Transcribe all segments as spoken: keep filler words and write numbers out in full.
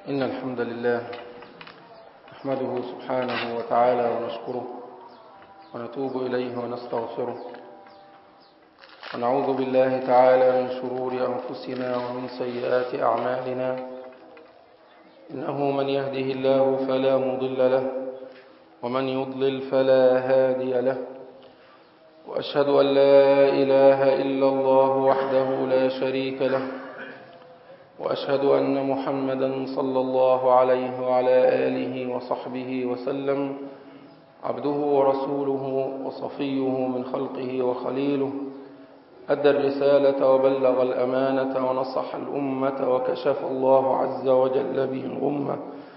إن الحمد لله نحمده سبحانه وتعالى ونشكره ونتوب إليه ونستغفره ونعوذ بالله تعالى من شرور أنفسنا ومن سيئات أعمالنا. إنه من يهده الله فلا مضل له ومن يضلل فلا هادي له، وأشهد أن لا إله إلا الله وحده لا شريك له، وأشهد أن محمدا صلى الله عليه وعلى آله وصحبه وسلم عبده ورسوله وصفيه من خلقه وخليله، أدى الرسالة وبلغ الأمانة ونصح الأمة وكشف الله عز وجل به الغمة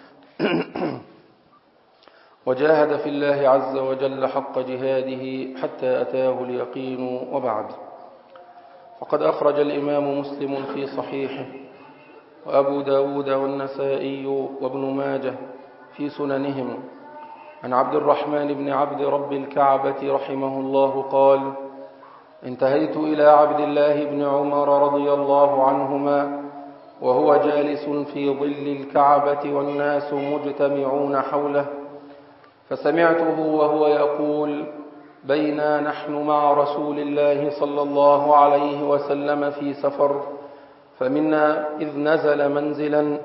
وجاهد في الله عز وجل حق جهاده حتى أتاه اليقين. وبعد، فقد أخرج الإمام مسلم في صحيحه وأبو داود والنسائي وابن ماجه في سننهم عن عبد الرحمن بن عبد رب الكعبة رحمه الله قال: انتهيت إلى عبد الله بن عمر رضي الله عنهما وهو جالس في ظل الكعبة والناس مجتمعون حوله، فسمعته وهو يقول: بينا نحن مع رسول الله صلى الله عليه وسلم في سفر، فمنا إذ نزل منزلا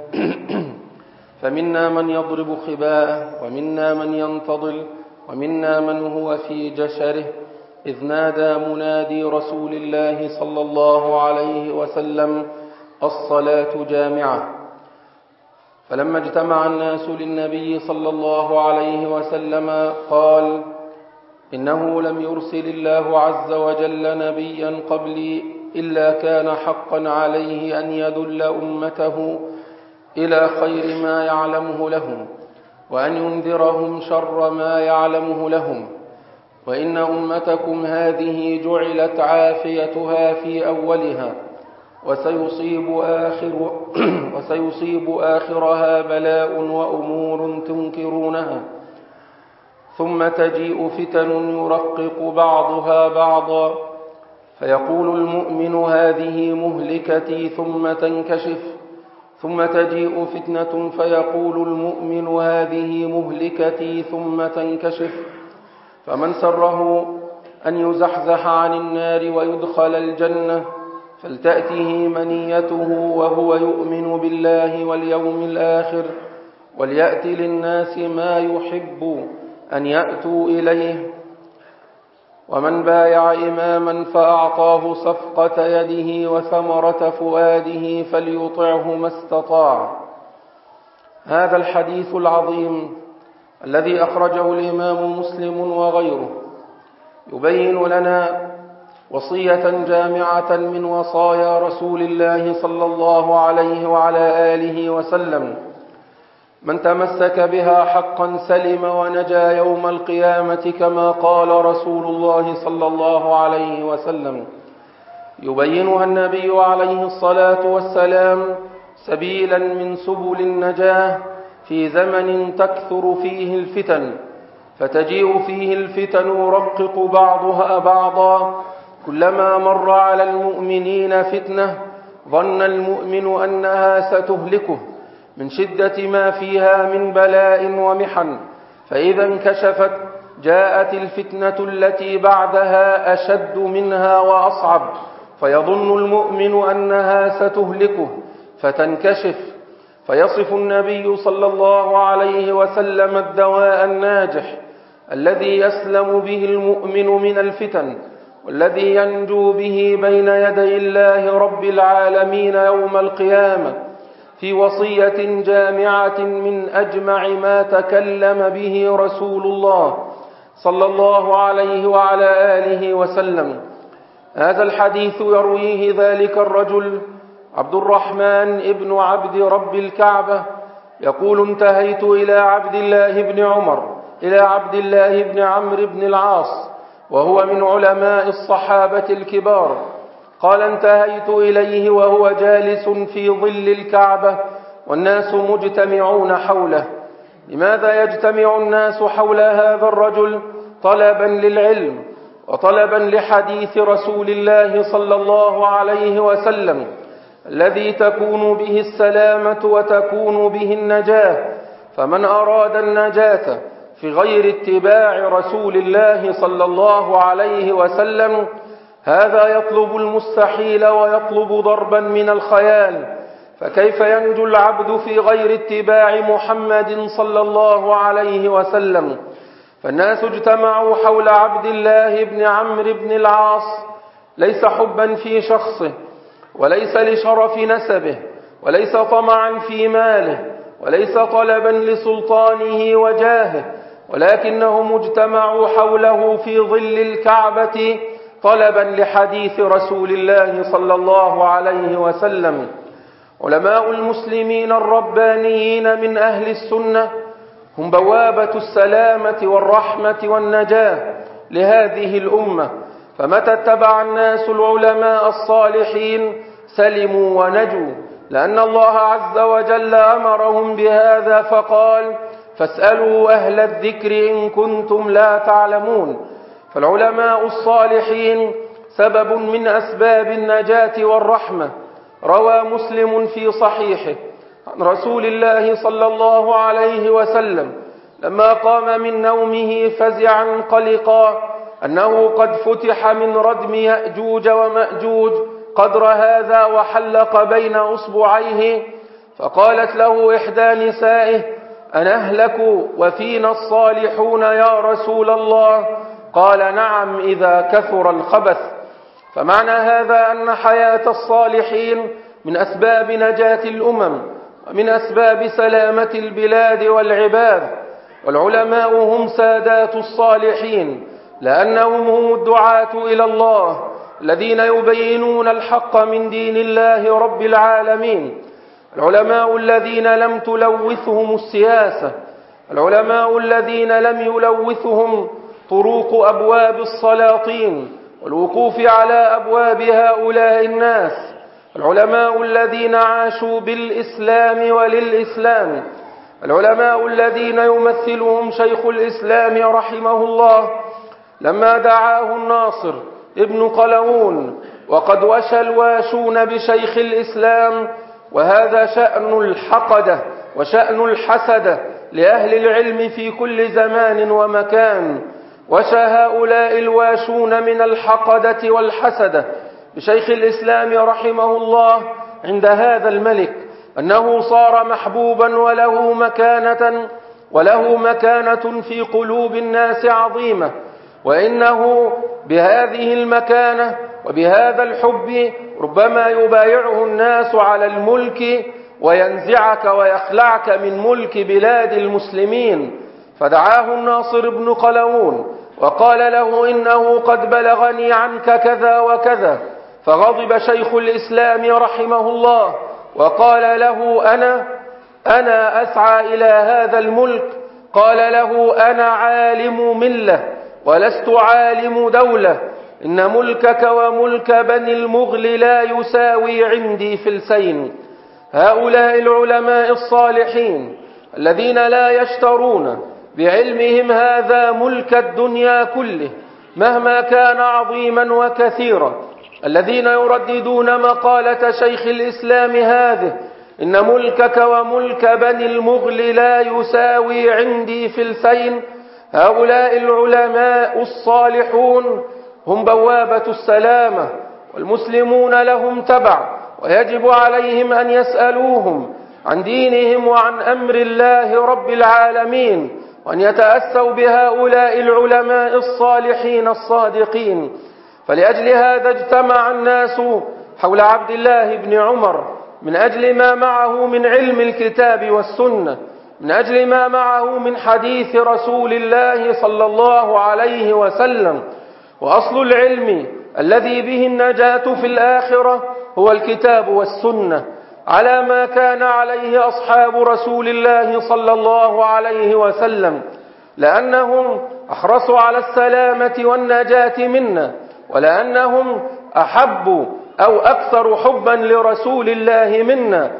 فمنا من يضرب خباءه ومنا من ينتظل ومنا من هو في جشره، إذ نادى منادي رسول الله صلى الله عليه وسلم: الصلاة جامعة. فلما اجتمع الناس للنبي صلى الله عليه وسلم قال: إنه لم يرسل الله عز وجل نبيا قبلي إلا كان حقا عليه أن يدل أمته إلى خير ما يعلمه لهم وأن ينذرهم شر ما يعلمه لهم، وإن أمتكم هذه جعلت عافيتها في أولها وسيصيب آخر وسيصيب آخرها بلاء وأمور تنكرونها، ثم تجيء فتن يرقق بعضها بعضا، فيقول المؤمن هذه مهلكتي ثم تنكشف، ثم تجيء فتنة فيقول المؤمن هذه مهلكتي ثم تنكشف. فمن سره أن يزحزح عن النار ويدخل الجنة فلتأته منيته وهو يؤمن بالله واليوم الآخر، وليأت للناس ما يحب أن يأتوا إليه. ومن بايع إماما فأعطاه صفقة يده وثمرة فؤاده فليطعه ما استطاع. هذا الحديث العظيم الذي أخرجه الإمام مسلم وغيره يبين لنا وصية جامعة من وصايا رسول الله صلى الله عليه وعلى آله وسلم، من تمسك بها حقا سلم ونجا يوم القيامة، كما قال رسول الله صلى الله عليه وسلم. يبينها النبي عليه الصلاة والسلام سبيلا من سبل النجاة في زمن تكثر فيه الفتن، فتجيء فيه الفتن يرقق بعضها بعضا، كلما مر على المؤمنين فتنة ظن المؤمن أنها ستهلكه من شدة ما فيها من بلاء ومحن، فإذا انكشفت جاءت الفتنة التي بعدها أشد منها وأصعب، فيظن المؤمن أنها ستهلكه فتنكشف، فيصف النبي صلى الله عليه وسلم الدواء الناجح الذي يسلم به المؤمن من الفتن، والذي ينجو به بين يدي الله رب العالمين يوم القيامة، في وصية جامعة من أجمع ما تكلم به رسول الله صلى الله عليه وعلى آله وسلم. هذا الحديث يرويه ذلك الرجل عبد الرحمن ابن عبد رب الكعبة يقول: انتهيت إلى عبد الله بن عمر إلى عبد الله بن عمرو بن العاص وهو من علماء الصحابة الكبار، قال: انتهيت إليه وهو جالس في ظل الكعبة والناس مجتمعون حوله. لماذا يجتمع الناس حول هذا الرجل؟ طلبا للعلم وطلبا لحديث رسول الله صلى الله عليه وسلم الذي تكون به السلامة وتكون به النجاة. فمن أراد النجاة في غير اتباع رسول الله صلى الله عليه وسلم هذا يطلب المستحيل ويطلب ضربا من الخيال. فكيف ينجو العبد في غير اتباع محمد صلى الله عليه وسلم؟ فالناس اجتمعوا حول عبد الله بن عمرو بن العاص ليس حبا في شخصه، وليس لشرف نسبه، وليس طمعا في ماله، وليس طلبا لسلطانه وجاهه، ولكنهم اجتمعوا حوله في ظل الكعبة طلبا لحديث رسول الله صلى الله عليه وسلم. علماء المسلمين الربانيين من أهل السنة هم بوابة السلامة والرحمة والنجاة لهذه الأمة، فمتى اتبع الناس العلماء الصالحين سلموا ونجوا، لأن الله عز وجل أمرهم بهذا فقال: فاسألوا أهل الذكر إن كنتم لا تعلمون. فالعلماء الصالحين سبب من أسباب النجاة والرحمة. روى مسلم في صحيحه عن رسول الله صلى الله عليه وسلم لما قام من نومه فزعا قلقا أنه قد فتح من ردم يأجوج ومأجوج قدر هذا وحلق بين أصبعيه، فقالت له إحدى نسائه: أنهلك وفينا الصالحون يا رسول الله؟ قال: نعم إذا كثر الخبث. فمعنى هذا أن حياة الصالحين من أسباب نجاة الأمم ومن أسباب سلامة البلاد والعباد. والعلماء هم سادات الصالحين، لأنهم هم الدعاة إلى الله الذين يبينون الحق من دين الله رب العالمين. العلماء الذين لم تلوثهم السياسة، العلماء الذين لم يلوثهم طرق أبواب السلاطين والوقوف على أبواب هؤلاء الناس، العلماء الذين عاشوا بالإسلام وللإسلام، العلماء الذين يمثلهم شيخ الإسلام رحمه الله لما دعاه الناصر ابن قلاوون وقد وشى الواشون بشيخ الإسلام. وهذا شأن الحقدة وشأن الحسدة لأهل العلم في كل زمان ومكان. وشى هؤلاء الواشون من الحقدة والحسدة بشيخ الإسلام رحمه الله عند هذا الملك أنه صار محبوبا وله مكانة وله مكانة في قلوب الناس عظيمة، وإنه بهذه المكانة وبهذا الحب ربما يبايعه الناس على الملك وينزعك ويخلعك من ملك بلاد المسلمين. فدعاه الناصر بن قلاوون وقال له: إنه قد بلغني عنك كذا وكذا. فغضب شيخ الإسلام رحمه الله وقال له: أنا أنا أسعى إلى هذا الملك؟ قال له: أنا عالم ملة ولست عالم دولة، إن ملكك وملك بني المغل لا يساوي عندي فلسين. هؤلاء العلماء الصالحين الذين لا يشترون بعلمهم هذا ملك الدنيا كله مهما كان عظيما وكثيرا، الذين يرددون مقالة شيخ الإسلام هذه: إن ملكك وملك بني المغل لا يساوي عندي فلسين. هؤلاء العلماء الصالحون هم بوابة السلامة، والمسلمون لهم تبع، ويجب عليهم أن يسألوهم عن دينهم وعن أمر الله رب العالمين، وأن يتأسوا بهؤلاء العلماء الصالحين الصادقين. فلأجل هذا اجتمع الناس حول عبد الله بن عمر من أجل ما معه من علم الكتاب والسنة، من أجل ما معه من حديث رسول الله صلى الله عليه وسلم. وأصل العلم الذي به النجاة في الآخرة هو الكتاب والسنة، على ما كان عليه أصحاب رسول الله صلى الله عليه وسلم، لأنهم أحرصوا على السلامة والنجاة منا، ولأنهم أحبوا أو أكثر حبا لرسول الله منا،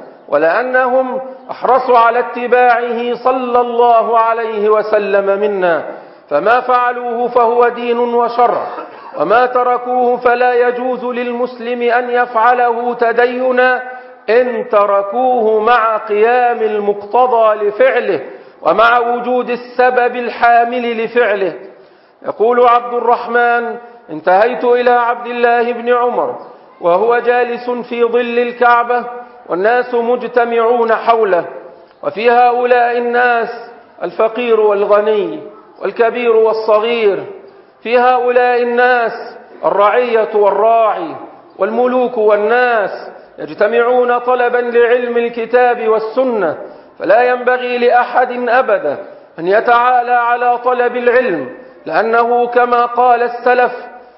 ولأنهم أحرصوا على اتباعه صلى الله عليه وسلم منا. فما فعلوه فهو دين وشرع، وما تركوه فلا يجوز للمسلم أن يفعله تدينا إن تركوه مع قيام المقتضى لفعله ومع وجود السبب الحامل لفعله. يقول عبد الرحمن: انتهيت إلى عبد الله بن عمر وهو جالس في ظل الكعبة والناس مجتمعون حوله، وفي هؤلاء الناس الفقير والغني والكبير والصغير، في هؤلاء الناس الرعية والراعي والملوك والناس، يجتمعون طلبا لعلم الكتاب والسنة، فلا ينبغي لأحد أبدا أن يتعالى على طلب العلم، لأنه كما قال السلف: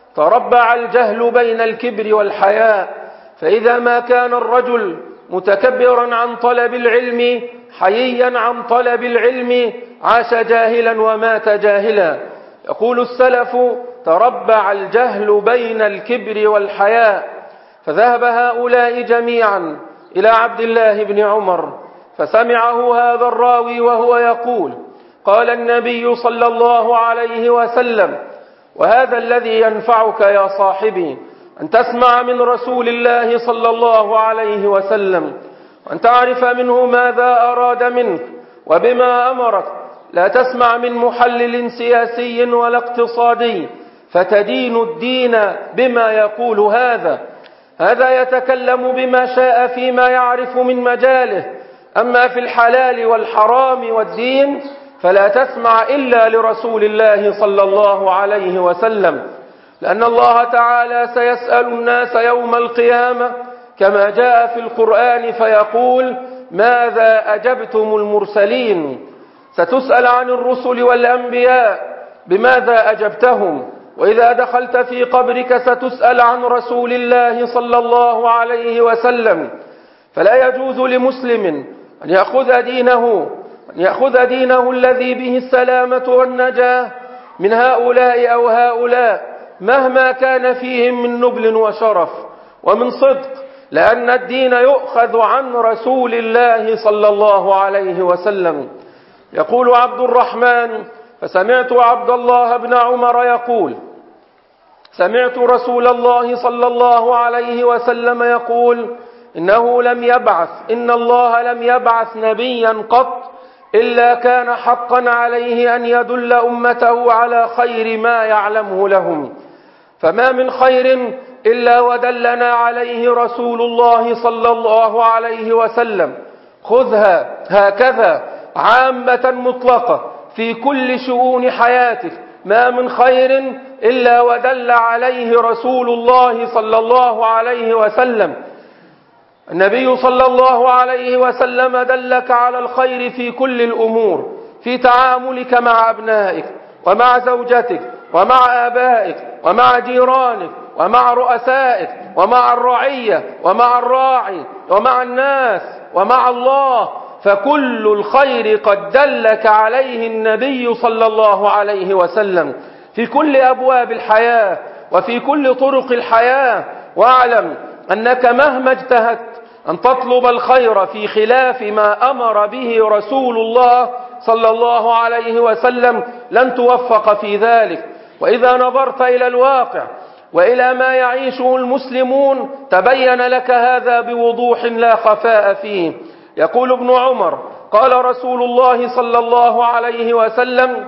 تربع الجهل بين الكبر والحياء. فإذا ما كان الرجل متكبرا عن طلب العلم حييا عن طلب العلم عاش جاهلا ومات جاهلا. يقول السلف: تربع الجهل بين الكبر والحياء. فذهب هؤلاء جميعا إلى عبد الله بن عمر فسمعه هذا الراوي وهو يقول: قال النبي صلى الله عليه وسلم. وهذا الذي ينفعك يا صاحبي، أن تسمع من رسول الله صلى الله عليه وسلم، وأن تعرف منه ماذا أراد منك وبما أمرك. لا تسمع من محلل سياسي ولا اقتصادي فتدين الدين بما يقول هذا. هذا يتكلم بما شاء فيما يعرف من مجاله، أما في الحلال والحرام والدين فلا تسمع إلا لرسول الله صلى الله عليه وسلم، لأن الله تعالى سيسأل الناس يوم القيامة كما جاء في القرآن فيقول: ماذا أجبتم المرسلين؟ ستسأل عن الرسل والأنبياء بماذا أجبتهم، وإذا دخلت في قبرك ستسأل عن رسول الله صلى الله عليه وسلم. فلا يجوز لمسلم أن يأخذ دينه أن يأخذ دينه الذي به السلامة والنجاة من هؤلاء أو هؤلاء مهما كان فيهم من نبل وشرف ومن صدق، لأن الدين يؤخذ عن رسول الله صلى الله عليه وسلم. يقول عبد الرحمن: فسمعت عبد الله بن عمر يقول: سمعت رسول الله صلى الله عليه وسلم يقول: إنه لم يبعث إن الله لم يبعث نبيا قط إلا كان حقا عليه أن يدل أمته على خير ما يعلمه لهم، فما من خير إلا ودلنا عليه رسول الله صلى الله عليه وسلم. خذها هكذا عامة مطلقة في كل شؤون حياتك، ما من خير إلا ودل عليه رسول الله صلى الله عليه وسلم. النبي صلى الله عليه وسلم دلك على الخير في كل الأمور، في تعاملك مع أبنائك ومع زوجتك ومع آبائك ومع جيرانك ومع رؤسائك ومع الرعية ومع الراعي ومع الناس ومع الله، فكل الخير قد دلك عليه النبي صلى الله عليه وسلم في كل أبواب الحياة وفي كل طرق الحياة. واعلم أنك مهما اجتهدت أن تطلب الخير في خلاف ما أمر به رسول الله صلى الله عليه وسلم لن توفق في ذلك. وإذا نظرت إلى الواقع وإلى ما يعيشه المسلمون تبين لك هذا بوضوح لا خفاء فيه. يقول ابن عمر: قال رسول الله صلى الله عليه وسلم: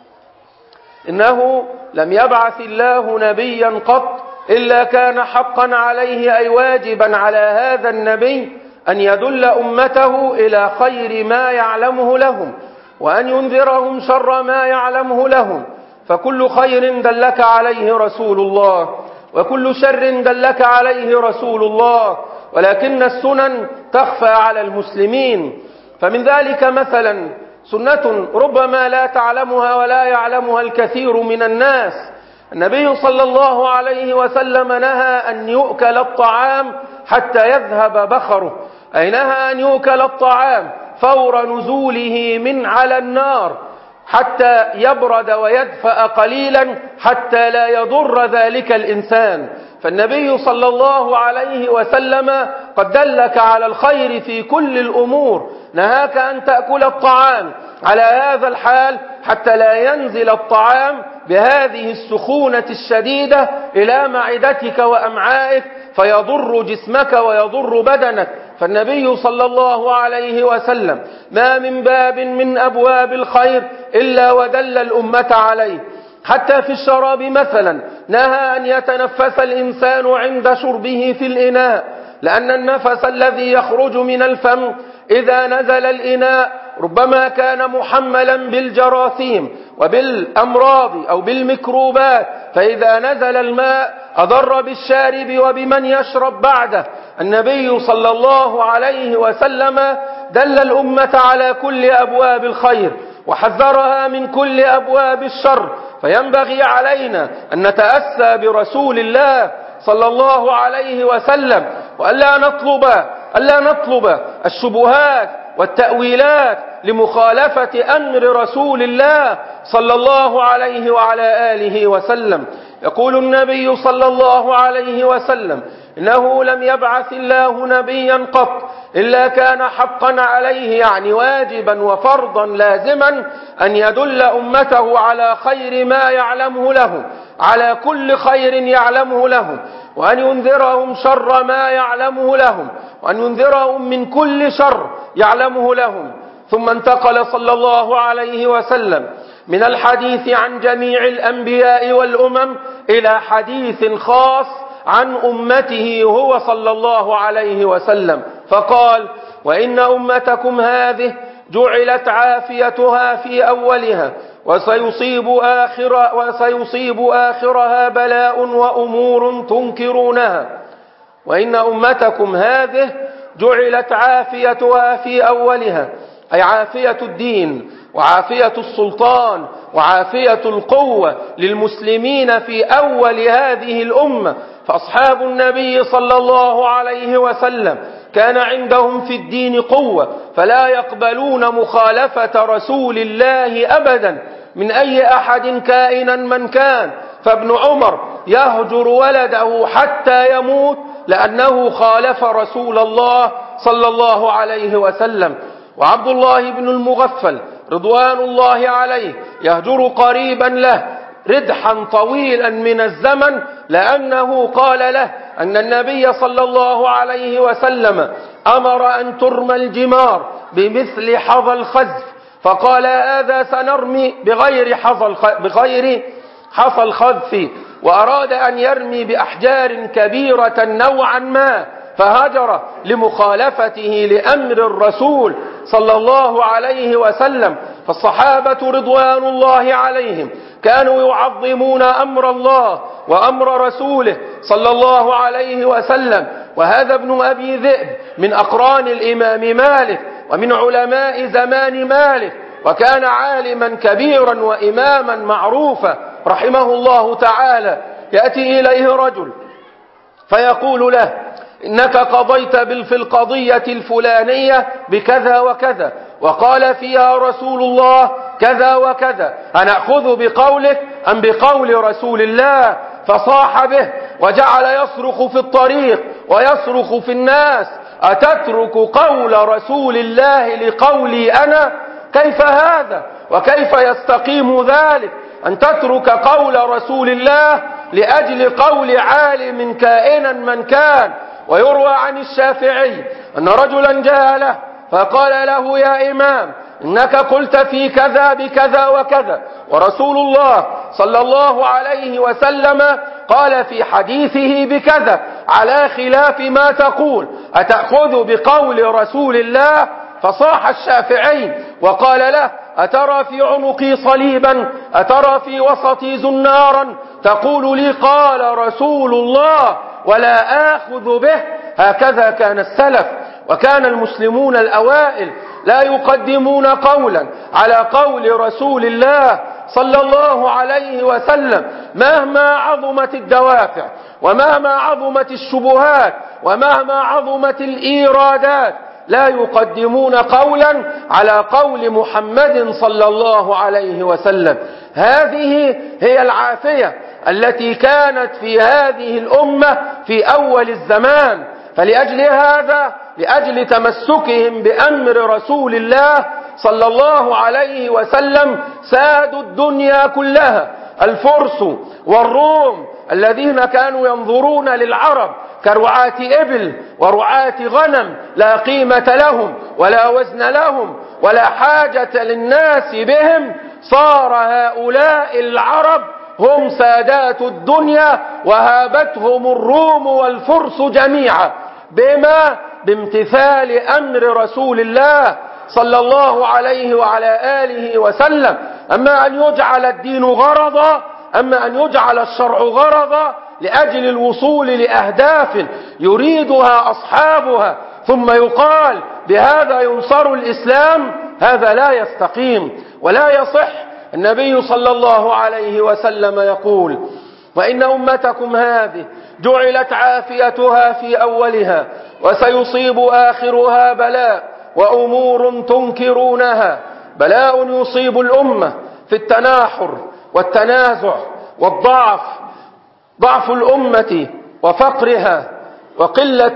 إنه لم يبعث الله نبيا قط إلا كان حقا عليه أي واجبا على هذا النبي أن يدل أمته إلى خير ما يعلمه لهم وأن ينذرهم شر ما يعلمه لهم، فكل خير دلك عليه رسول الله وكل شر دلك عليه رسول الله، ولكن السنن تخفى على المسلمين. فمن ذلك مثلا سنة ربما لا تعلمها ولا يعلمها الكثير من الناس. النبي صلى الله عليه وسلم نهى أن يؤكل الطعام حتى يذهب بخره، أي نهى أن يؤكل الطعام فور نزوله من على النار حتى يبرد ويدفأ قليلا حتى لا يضر ذلك الإنسان. فالنبي صلى الله عليه وسلم قد دلك على الخير في كل الأمور، نهاك أن تأكل الطعام على هذا الحال حتى لا ينزل الطعام بهذه السخونة الشديدة إلى معدتك وأمعائك فيضر جسمك ويضر بدنك، فالنبي صلى الله عليه وسلم ما من باب من أبواب الخير إلا ودل الأمة عليه. حتى في الشراب مثلا نهى أن يتنفس الإنسان عند شربه في الإناء، لأن النفس الذي يخرج من الفم إذا نزل الإناء ربما كان محملا بالجراثيم وبالأمراض أو بالميكروبات، فإذا نزل الماء أضر بالشارب وبمن يشرب بعده. النبي صلى الله عليه وسلم دل الأمة على كل أبواب الخير وحذرها من كل أبواب الشر، فينبغي علينا أن نتأسى برسول الله صلى الله عليه وسلم، وألا نطلب ألا نطلب الشبهات والتأويلات لمخالفة أمر رسول الله صلى الله عليه وعلى آله وسلم. يقول النبي صلى الله عليه وسلم: إنه لم يبعث الله نبيا قط إلا كان حقا عليه، يعني واجبا وفرضا لازما، أن يدل أمته على خير ما يعلمه له، على كل خير يعلمه لهم، وأن ينذرهم شر ما يعلمه لهم، وأن ينذرهم من كل شر يعلمه لهم. ثم انتقل صلى الله عليه وسلم من الحديث عن جميع الأنبياء والأمم إلى حديث خاص عن أمته هو صلى الله عليه وسلم، فقال: وإن أمتكم هذه جعلت عافيتها في أولها وسيصيب آخر وسيصيب آخرها بلاء وأمور تنكرونها. وإن أمتكم هذه جعلت عافيتها في أولها، أي عافية الدين وعافية السلطان وعافية القوة للمسلمين في أول هذه الأمة. فأصحاب النبي صلى الله عليه وسلم كان عندهم في الدين قوة، فلا يقبلون مخالفة رسول الله أبدا من أي أحد كائنا من كان. فابن عمر يهجر ولده حتى يموت لأنه خالف رسول الله صلى الله عليه وسلم. وعبد الله بن المغفل رضوان الله عليه يهجر قريبا له ردحا طويلا من الزمن، لأنه قال له أن النبي صلى الله عليه وسلم أمر أن ترمى الجمار بمثل حظى الخزف، فقال: هذا سنرمي بغير بغير حصى الخذف، وأراد أن يرمي بأحجار كبيرة نوعا ما، فهجر لمخالفته لأمر الرسول صلى الله عليه وسلم. فالصحابة رضوان الله عليهم كانوا يعظمون أمر الله وأمر رسوله صلى الله عليه وسلم. وهذا ابن أبي ذئب من أقران الإمام مالك ومن علماء زمان مالك، وكان عالما كبيرا وإماما معروفا رحمه الله تعالى. يأتي إليه رجل فيقول له: إنك قضيت في القضية الفلانية بكذا وكذا، وقال فيها رسول الله كذا وكذا، أنأخذ بقولك أم بقول رسول الله؟ فصاح به وجعل يصرخ في الطريق ويصرخ في الناس: أتترك قول رسول الله لقولي أنا؟ كيف هذا؟ وكيف يستقيم ذلك أن تترك قول رسول الله لأجل قول عالم كائنا من كان؟ ويروى عن الشافعي أن رجلا جاء له فقال له: يا إمام، إنك قلت في كذا بكذا وكذا، ورسول الله صلى الله عليه وسلم قال في حديثه بكذا على خلاف ما تقول، أتأخذ بقول رسول الله؟ فصاح الشافعي وقال له: أترى في عنقي صليبا؟ أترى في وسطي زنارا؟ تقول لي قال رسول الله ولا آخذ به؟ هكذا كان السلف، وكان المسلمون الأوائل لا يقدمون قولا على قول رسول الله صلى الله عليه وسلم مهما عظمت الدوافع ومهما عظمت الشبهات ومهما عظمت الإيرادات، لا يقدمون قولا على قول محمد صلى الله عليه وسلم. هذه هي العافية التي كانت في هذه الأمة في أول الزمان. فلأجل هذا، لأجل تمسكهم بأمر رسول الله صلى الله عليه وسلم، سادوا الدنيا كلها. الفرس والروم الذين كانوا ينظرون للعرب كرعاة إبل ورعاة غنم لا قيمة لهم ولا وزن لهم ولا حاجة للناس بهم، صار هؤلاء العرب هم سادات الدنيا وهابتهم الروم والفرس جميعا. بما؟ بامتثال أمر رسول الله صلى الله عليه وعلى آله وسلم. أما أن يجعل الدين غرضا، أما أن يجعل الشرع غرضا لأجل الوصول لأهداف يريدها أصحابها ثم يقال بهذا ينصر الإسلام، هذا لا يستقيم ولا يصح. النبي صلى الله عليه وسلم يقول: وإن أمتكم هذه جعلت عافيتها في أولها وسيصيب آخرها بلاء وأمور تنكرونها. بلاء يصيب الأمة في التناحر والتنازع والضعف، ضعف الأمة وفقرها وقلة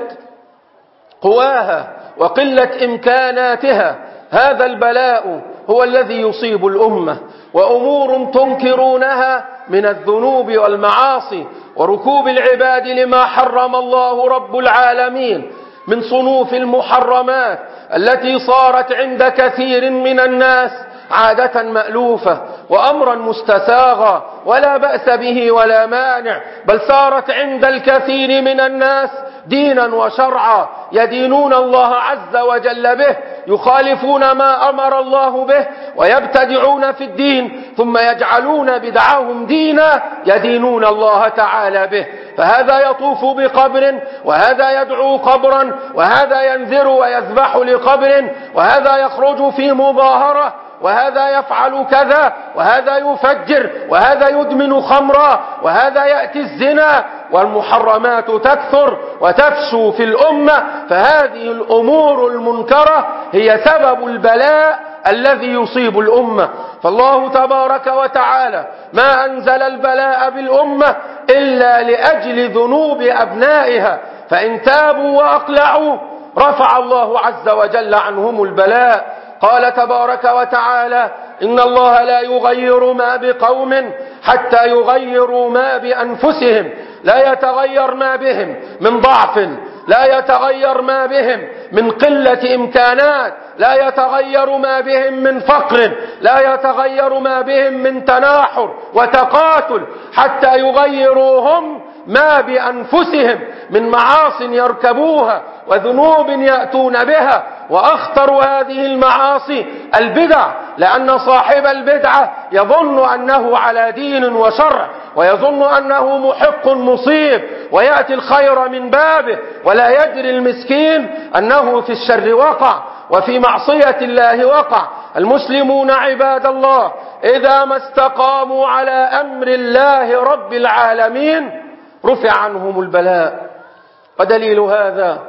قواها وقلة إمكاناتها، هذا البلاء هو الذي يصيب الأمة. وأمور تنكرونها من الذنوب والمعاصي وركوب العباد لما حرم الله رب العالمين من صنوف المحرمات التي صارت عند كثير من الناس عادة مألوفة وأمرا مستساغا ولا بأس به ولا مانع، بل صارت عند الكثير من الناس دينا وشرعا، يدينون الله عز وجل به، يخالفون ما أمر الله به ويبتدعون في الدين ثم يجعلون بدعهم دينا يدينون الله تعالى به. فهذا يطوف بقبر وهذا يدعو قبرا وهذا ينذر ويذبح لقبر وهذا يخرج في مظاهرة وهذا يفعل كذا وهذا يفجر وهذا يدمن خمرا وهذا يأتي الزنا، والمحرمات تكثر وتفشو في الأمة. فهذه الأمور المنكرة هي سبب البلاء الذي يصيب الأمة. فالله تبارك وتعالى ما أنزل البلاء بالأمة إلا لأجل ذنوب أبنائها، فإن تابوا وأقلعوا رفع الله عز وجل عنهم البلاء. قال تبارك وتعالى: إن الله لا يغير ما بقوم حتى يغيروا ما بأنفسهم. لا يتغير ما بهم من ضعف، لا يتغير ما بهم من قلة إمكانات، لا يتغير ما بهم من فقر، لا يتغير ما بهم من تناحر وتقاتل حتى يغيروا هم ما بأنفسهم من معاص يركبوها وذنوب يأتون بها. وأخطر هذه المعاصي البدع، لأن صاحب البدعة يظن أنه على دين وشرع ويظن أنه محق مصيب ويأتي الخير من بابه، ولا يدري المسكين أنه في الشر وقع وفي معصية الله وقع. المسلمون عباد الله إذا ما استقاموا على أمر الله رب العالمين رفع عنهم البلاء. ودليل هذا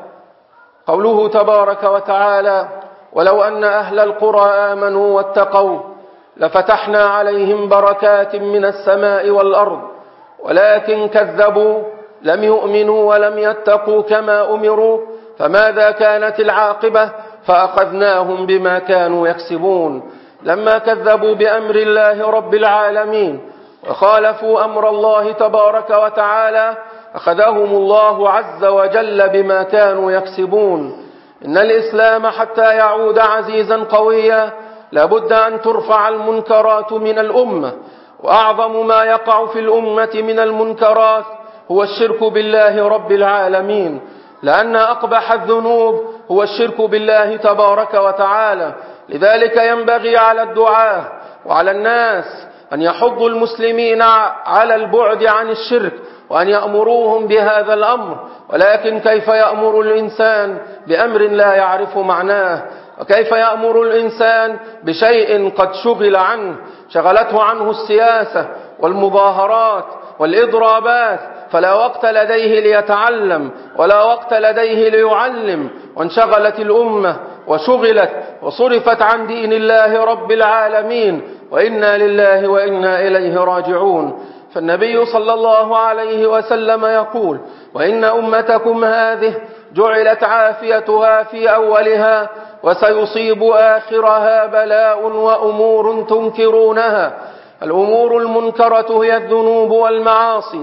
قوله تبارك وتعالى: ولو أن أهل القرى آمنوا واتقوا لفتحنا عليهم بركات من السماء والأرض ولكن كذبوا لم يؤمنوا ولم يتقوا كما أمروا فماذا كانت العاقبة؟ فأخذناهم بما كانوا يكسبون. لما كذبوا بأمر الله رب العالمين وخالفوا أمر الله تبارك وتعالى أخذهم الله عز وجل بما كانوا يكسبون. إن الإسلام حتى يعود عزيزا قويا لابد أن ترفع المنكرات من الأمة. وأعظم ما يقع في الأمة من المنكرات هو الشرك بالله رب العالمين، لأن أقبح الذنوب هو الشرك بالله تبارك وتعالى. لذلك ينبغي على الدعاة وعلى الناس أن يحضوا المسلمين على البعد عن الشرك وأن يأمروهم بهذا الأمر. ولكن كيف يأمر الإنسان بأمر لا يعرف معناه؟ وكيف يأمر الإنسان بشيء قد شغل عنه، شغلته عنه السياسة والمظاهرات والإضرابات، فلا وقت لديه ليتعلم ولا وقت لديه ليعلم، وانشغلت الأمة وشغلت وصرفت عن دين الله رب العالمين، وإنا لله وإنا إليه راجعون. فالنبي صلى الله عليه وسلم يقول: وإن أمتكم هذه جعلت عافيتها في أولها وسيصيب آخرها بلاء وأمور تنكرونها. الأمور المنكرة هي الذنوب والمعاصي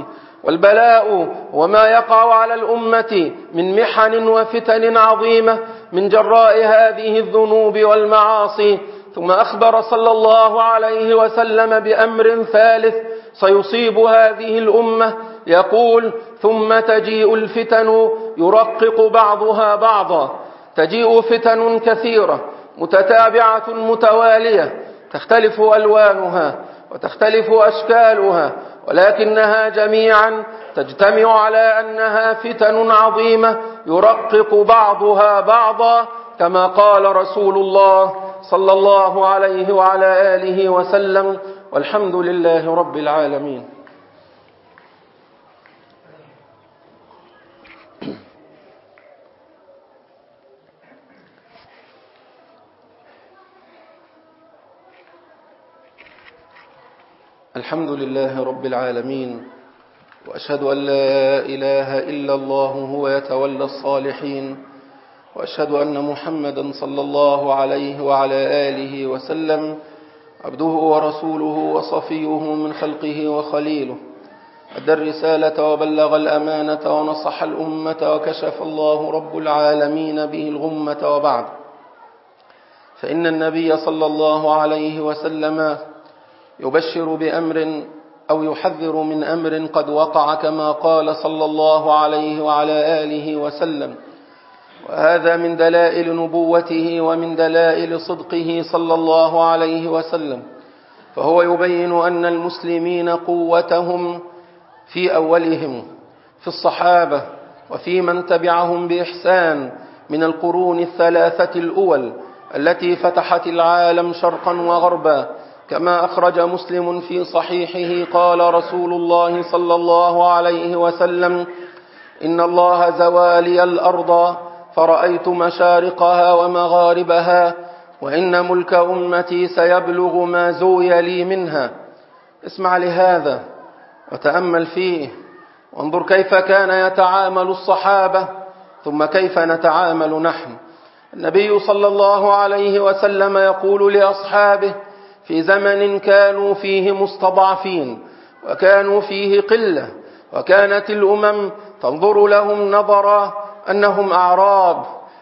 والبلاء وما يقع على الأمة من محن وفتن عظيمة من جراء هذه الذنوب والمعاصي. ثم أخبر صلى الله عليه وسلم بأمر ثالث سيصيب هذه الأمة، يقول: ثم تجيء الفتن يرقق بعضها بعضا. تجيء فتن كثيرة متتابعة متوالية، تختلف ألوانها وتختلف أشكالها، ولكنها جميعا تجتمع على أنها فتن عظيمة يرقق بعضها بعضا، كما قال رسول الله صلى الله عليه وعلى آله وسلم. والحمد لله رب العالمين. الحمد لله رب العالمين، وأشهد أن لا إله إلا الله هو يتولى الصالحين، وأشهد أن محمدا صلى الله عليه وعلى آله وسلم عبده ورسوله وصفيه من خلقه وخليله، أدى الرسالة وبلغ الأمانة ونصح الأمة وكشف الله رب العالمين به الغمة. وبعد، فإن النبي صلى الله عليه وسلم يبشر بأمر أو يحذر من أمر قد وقع، كما قال صلى الله عليه وعلى آله وسلم، وهذا من دلائل نبوته ومن دلائل صدقه صلى الله عليه وسلم. فهو يبين أن المسلمين قوتهم في أولهم في الصحابة وفي من تبعهم بإحسان من القرون الثلاثة الأول التي فتحت العالم شرقا وغربا، كما أخرج مسلم في صحيحه قال رسول الله صلى الله عليه وسلم: إن الله زوالي الأرض فرأيت مشارقها ومغاربها، وإن ملك أمتي سيبلغ ما زوي لي منها. اسمع لهذا وتأمل فيه، وانظر كيف كان يتعامل الصحابة، ثم كيف نتعامل نحن. النبي صلى الله عليه وسلم يقول لأصحابه في زمن كانوا فيه مستضعفين وكانوا فيه قلة، وكانت الأمم تنظر لهم نظرا أنهم أعراب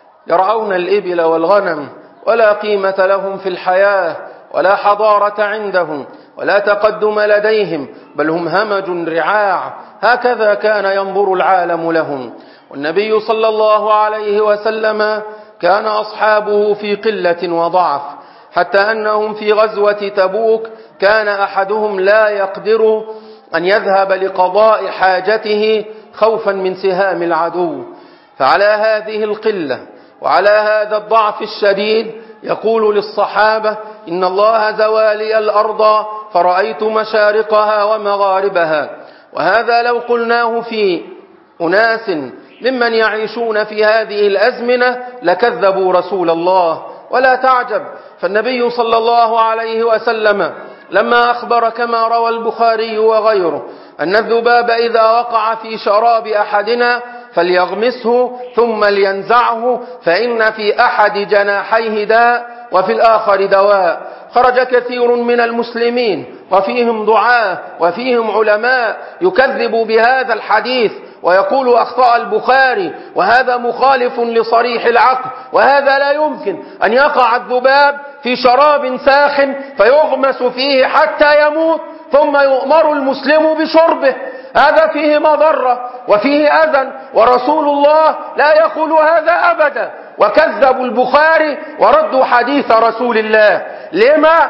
يرعون الإبل والغنم، ولا قيمة لهم في الحياة ولا حضارة عندهم ولا تقدم لديهم، بل هم همج رعاع. هكذا كان ينظر العالم لهم. والنبي صلى الله عليه وسلم كان أصحابه في قلة وضعف، حتى أنهم في غزوة تبوك كان أحدهم لا يقدر أن يذهب لقضاء حاجته خوفا من سهام العدو. فعلى هذه القلة وعلى هذا الضعف الشديد يقول للصحابة: إن الله زوالي الأرض فرأيت مشارقها ومغاربها. وهذا لو قلناه في أناس ممن يعيشون في هذه الأزمنة لكذبوا رسول الله. ولا تعجب، فالنبي صلى الله عليه وسلم لما أخبر كما روى البخاري وغيره أن الذباب إذا وقع في شراب أحدنا فليغمسه ثم لينزعه، فإن في أحد جناحيه داء وفي الآخر دواء. خرج كثير من المسلمين وفيهم دعاة وفيهم علماء يكذب بهذا الحديث ويقول أخطأ البخاري، وهذا مخالف لصريح العقل، وهذا لا يمكن أن يقع الذباب في شراب ساخن فيغمس فيه حتى يموت ثم يؤمر المسلم بشربه. هذا فيه مضرة وفيه أذى، ورسول الله لا يقول هذا أبدا. وكذبوا البخاري وردوا حديث رسول الله. لما؟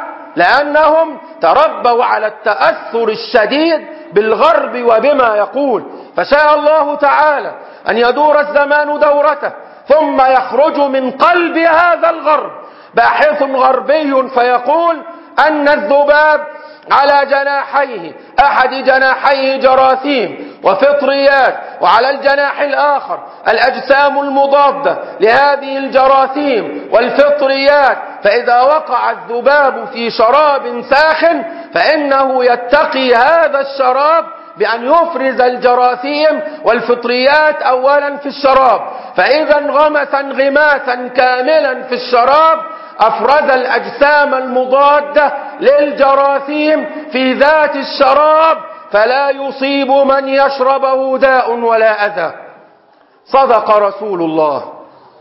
لأنهم تربوا على التأثر الشديد بالغرب وبما يقول. فشاء الله تعالى أن يدور الزمان دورته ثم يخرج من قلب هذا الغرب باحث غربي فيقول أن الذباب على جناحيه، أحد جناحيه جراثيم وفطريات، وعلى الجناح الآخر الأجسام المضادة لهذه الجراثيم والفطريات. فإذا وقع الذباب في شراب ساخن فإنه يتقي هذا الشراب بأن يفرز الجراثيم والفطريات أولا في الشراب، فإذا انغمس انغماسا كاملا في الشراب أفرز الأجسام المضادة للجراثيم في ذات الشراب، فلا يصيب من يشربه داء ولا أذى. صدق رسول الله.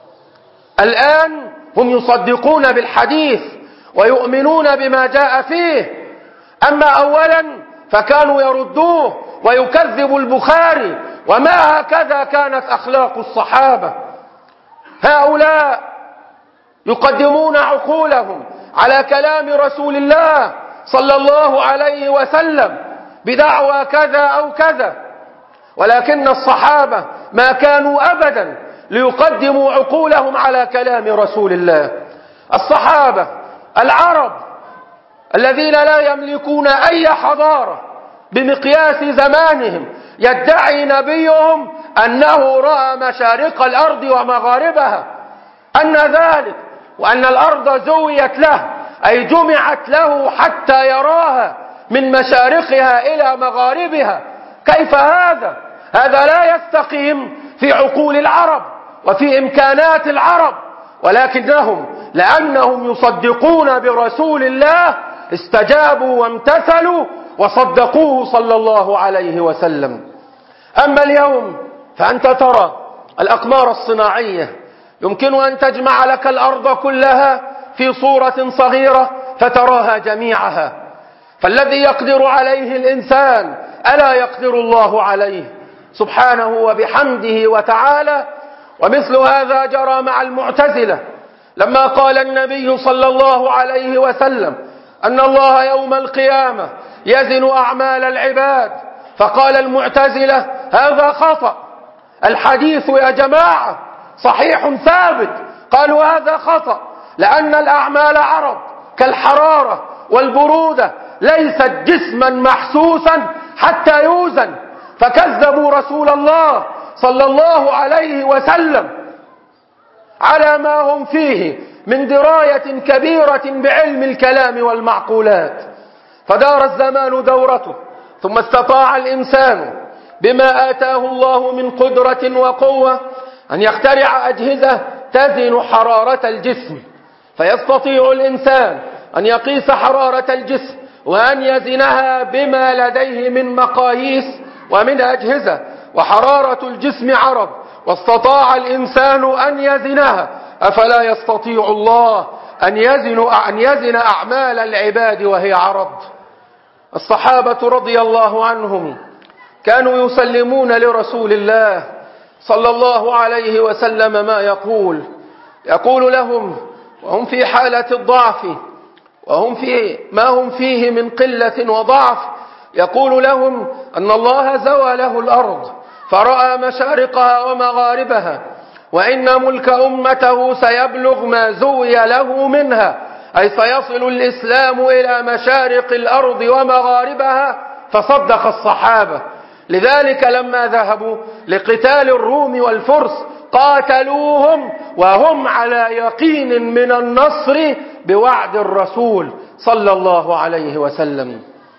الآن هم يصدقون بالحديث ويؤمنون بما جاء فيه، أما أولا فكانوا يردوه ويكذب البخاري، وما هكذا كانت أخلاق الصحابة. هؤلاء يقدمون عقولهم على كلام رسول الله صلى الله عليه وسلم بدعوى كذا أو كذا، ولكن الصحابة ما كانوا أبدا ليقدموا عقولهم على كلام رسول الله. الصحابة العرب الذين لا يملكون أي حضارة بمقياس زمانهم، يدعي نبيهم أنه رأى مشارق الأرض ومغاربها، أن ذلك وأن الأرض زويت له أي جمعت له حتى يراها من مشارقها إلى مغاربها. كيف هذا؟ هذا لا يستقيم في عقول العرب وفي إمكانات العرب، ولكنهم لأنهم يصدقون برسول الله استجابوا وامتثلوا وصدقوه صلى الله عليه وسلم. أما اليوم فأنت ترى الأقمار الصناعية يمكن أن تجمع لك الأرض كلها في صورة صغيرة فتراها جميعها، فالذي يقدر عليه الإنسان ألا يقدر الله عليه سبحانه وبحمده وتعالى. ومثل هذا جرى مع المعتزلة لما قال النبي صلى الله عليه وسلم أن الله يوم القيامة يزن أعمال العباد، فقال المعتزلة هذا خطأ، الحديث يا جماعة صحيح ثابت. قالوا هذا خطأ لأن الأعمال عرض كالحرارة والبرودة، ليست جسما محسوسا حتى يوزن، فكذبوا رسول الله صلى الله عليه وسلم على ما هم فيه من دراية كبيرة بعلم الكلام والمعقولات. فدار الزمان دورته، ثم استطاع الإنسان بما آتاه الله من قدرة وقوة أن يخترع أجهزة تزن حرارة الجسم، فيستطيع الإنسان أن يقيس حرارة الجسم وأن يزنها بما لديه من مقاييس ومن أجهزة، وحرارة الجسم عرض واستطاع الإنسان أن يزنها، أفلا يستطيع الله أن يزن, أن يزن أعمال العباد وهي عرض؟ الصحابة رضي الله عنهم كانوا يسلمون لرسول الله صلى الله عليه وسلم ما يقول يقول لهم وهم في حالة الضعف وهم في ما هم فيه من قلة وضعف، يقول لهم أن الله زوى له الأرض فرأى مشارقها ومغاربها، وإن ملك أمته سيبلغ ما زوي له منها، أي سيصل الإسلام إلى مشارق الأرض ومغاربها. فصدق الصحابة، لذلك لما ذهبوا لقتال الروم والفرس قاتلوهم وهم على يقين من النصر بوعد الرسول صلى الله عليه وسلم.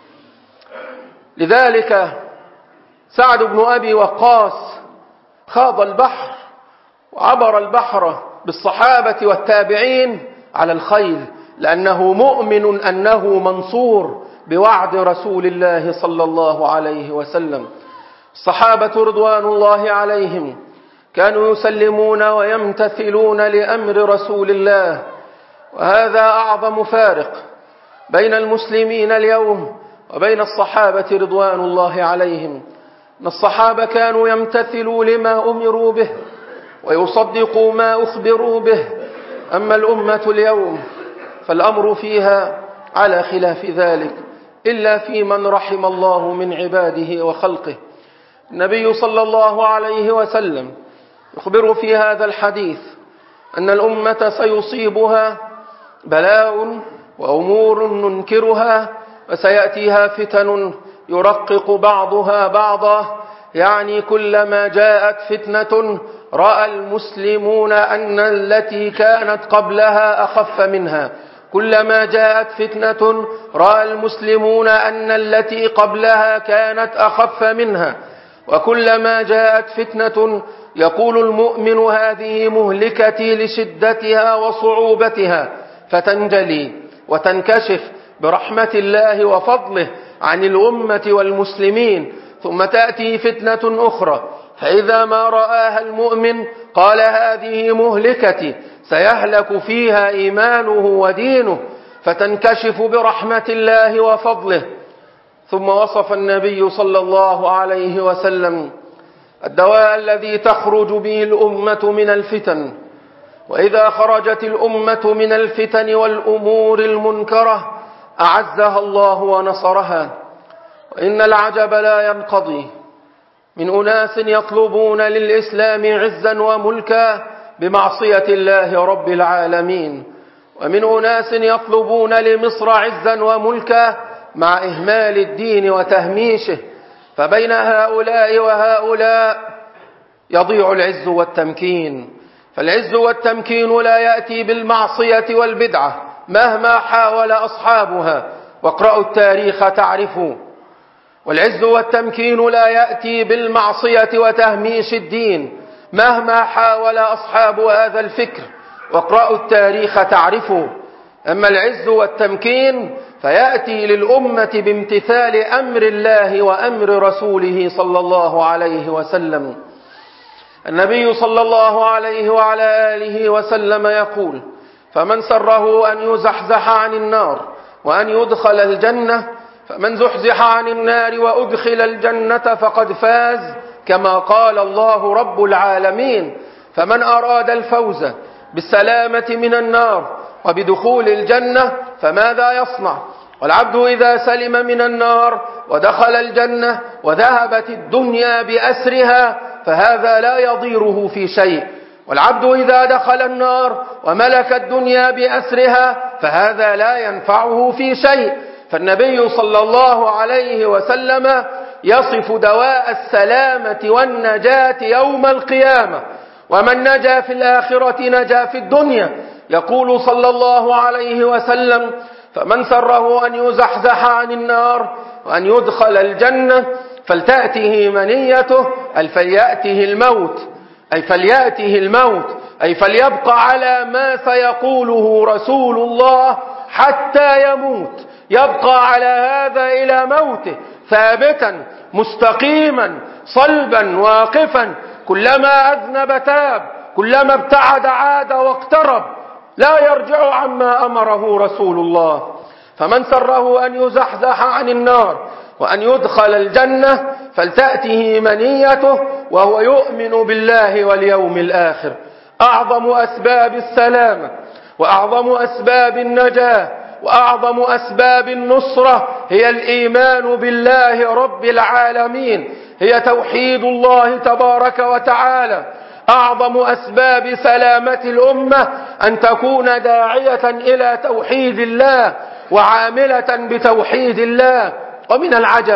لذلك سعد بن أبي وقاص خاض البحر وعبر البحر بالصحابة والتابعين على الخيل، لأنه مؤمن أنه منصور بوعد رسول الله صلى الله عليه وسلم. الصحابة رضوان الله عليهم كانوا يسلمون ويمتثلون لأمر رسول الله، وهذا أعظم فارق بين المسلمين اليوم وبين الصحابة رضوان الله عليهم. أن الصحابة كانوا يمتثلوا لما أمروا به ويصدقوا ما أخبروا به، أما الأمة اليوم فالأمر فيها على خلاف ذلك إلا في من رحم الله من عباده وخلقه. النبي صلى الله عليه وسلم يخبر في هذا الحديث أن الأمة سيصيبها بلاء وأمور ننكرها، وسيأتيها فتن يرقق بعضها بعضا، يعني كلما جاءت فتنة رأى المسلمون أن التي كانت قبلها أخف منها، كلما جاءت فتنة رأى المسلمون أن التي قبلها كانت أخف منها، وكلما جاءت فتنة يقول المؤمن هذه مهلكتي لشدتها وصعوبتها، فتنجلي وتنكشف برحمة الله وفضله عن الأمة والمسلمين، ثم تأتي فتنة أخرى، فإذا ما رآها المؤمن قال هذه مهلكتي سيهلك فيها إيمانه ودينه، فتنكشف برحمة الله وفضله. ثم وصف النبي صلى الله عليه وسلم الدواء الذي تخرج به الأمة من الفتن. وإذا خرجت الأمة من الفتن والأمور المنكرة أعزها الله ونصرها. وإن العجب لا ينقضي من أناس يطلبون للإسلام عزا وملكا بمعصية الله رب العالمين، ومن أناس يطلبون لمصر عزا وملكا مع إهمال الدين وتهميشه، فبين هؤلاء وهؤلاء يضيع العز والتمكين. فالعز والتمكين لا يأتي بالمعصية والبدعة مهما حاول أصحابها، واقرأوا التاريخ تعرفوا. والعز والتمكين لا يأتي بالمعصية وتهميش الدين مهما حاول أصحاب هذا الفكر، واقرأوا التاريخ تعرفوا. أما العز والتمكين فيأتي للأمة بامتثال أمر الله وأمر رسوله صلى الله عليه وسلم. النبي صلى الله عليه وعلى آله وسلم يقول: فمن سره أن يزحزح عن النار وأن يدخل الجنة، فمن زحزح عن النار وأدخل الجنة فقد فاز، كما قال الله رب العالمين. فمن أراد الفوز بالسلامة من النار وبدخول الجنة فماذا يصنع؟ والعبد إذا سلم من النار ودخل الجنة وذهبت الدنيا بأسرها فهذا لا يضيره في شيء، والعبد إذا دخل النار وملك الدنيا بأسرها فهذا لا ينفعه في شيء. فالنبي صلى الله عليه وسلم يصف دواء السلامة والنجاة يوم القيامة، ومن نجا في الآخرة نجا في الدنيا. يقول صلى الله عليه وسلم: فمن سره أن يزحزح عن النار وأن يدخل الجنة فلتأته منيته، أي فليأته الموت، أي فليأته الموت أي فليبقى على ما سيقوله رسول الله حتى يموت، يبقى على هذا إلى موته ثابتا مستقيما صلبا واقفا، كلما أذنب تاب، كلما ابتعد عاد واقترب، لا يرجع عما أمره رسول الله. فمن سره أن يزحزح عن النار وأن يدخل الجنة فلتأته منيته وهو يؤمن بالله واليوم الآخر. أعظم أسباب السلامة وأعظم أسباب النجاة وأعظم أسباب النصرة هي الإيمان بالله رب العالمين، هي توحيد الله تبارك وتعالى. أعظم أسباب سلامة الأمة أن تكون داعية إلى توحيد الله وعاملة بتوحيد الله. ومن العجب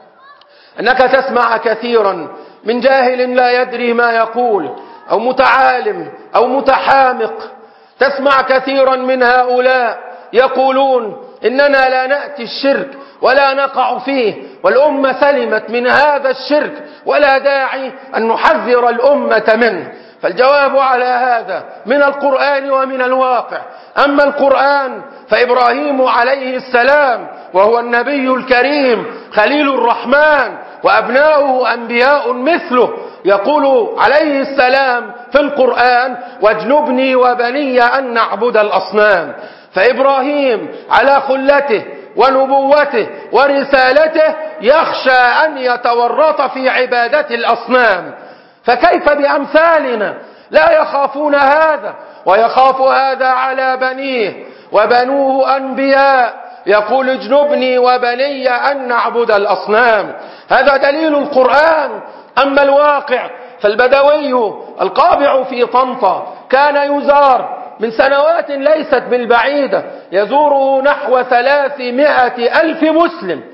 أنك تسمع كثيرا من جاهل لا يدري ما يقول، أو متعالم أو متحامق، تسمع كثيرا من هؤلاء يقولون إننا لا نأتي الشرك ولا نقع فيه، والأمة سلمت من هذا الشرك ولا داعي أن نحذر الأمة منه. فالجواب على هذا من القرآن ومن الواقع. أما القرآن فإبراهيم عليه السلام وهو النبي الكريم خليل الرحمن وأبناؤه أنبياء مثله، يقول عليه السلام في القرآن: واجنبني وبني أن نعبد الأصنام. فإبراهيم على خلته ونبوته ورسالته يخشى أن يتورط في عبادة الأصنام، فكيف بأمثالنا لا يخافون هذا؟ ويخاف هذا على بنيه، وبنوه أنبياء، يقول: اجنبني وبني أن نعبد الأصنام. هذا دليل القرآن. أما الواقع فالبدوي القابع في طنطا كان يزار من سنوات ليست بالبعيدة، يزوره نحو ثلاثمائة ألف مسلم،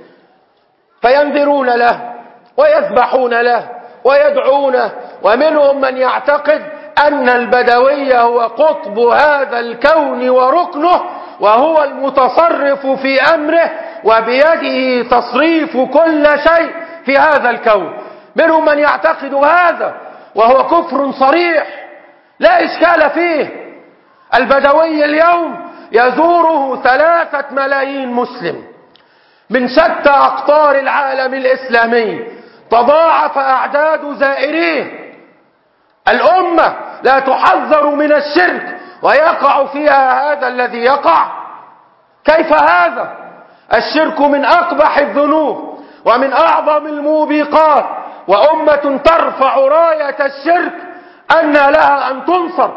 فينذرون له ويذبحون له ويدعونه، ومنهم من يعتقد أن البدوي هو قطب هذا الكون وركنه، وهو المتصرف في أمره وبيده تصريف كل شيء في هذا الكون. منهم من يعتقد هذا، وهو كفر صريح لا إشكال فيه. البدوي اليوم يزوره ثلاثة ملايين مسلم من شتى أقطار العالم الإسلامي، تضاعف أعداد زائريه. الأمة لا تحذر من الشرك ويقع فيها هذا الذي يقع. كيف هذا؟ الشرك من أقبح الذنوب ومن أعظم الموبقات، وأمة ترفع راية الشرك أن لها أن تنصر.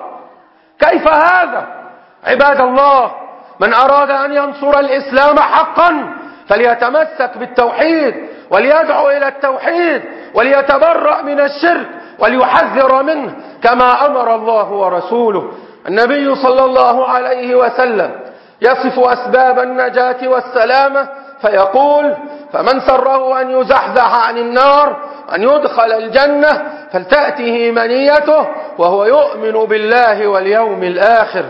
كيف هذا؟ عباد الله، من أراد أن ينصر الإسلام حقا فليتمسك بالتوحيد وليدعو إلى التوحيد وليتبرأ من الشرك وليحذر منه كما أمر الله ورسوله. النبي صلى الله عليه وسلم يصف أسباب النجاة والسلامة فيقول: فمن سره أن يزحزح عن النار أن يدخل الجنة فلتأته منيته وهو يؤمن بالله واليوم الآخر.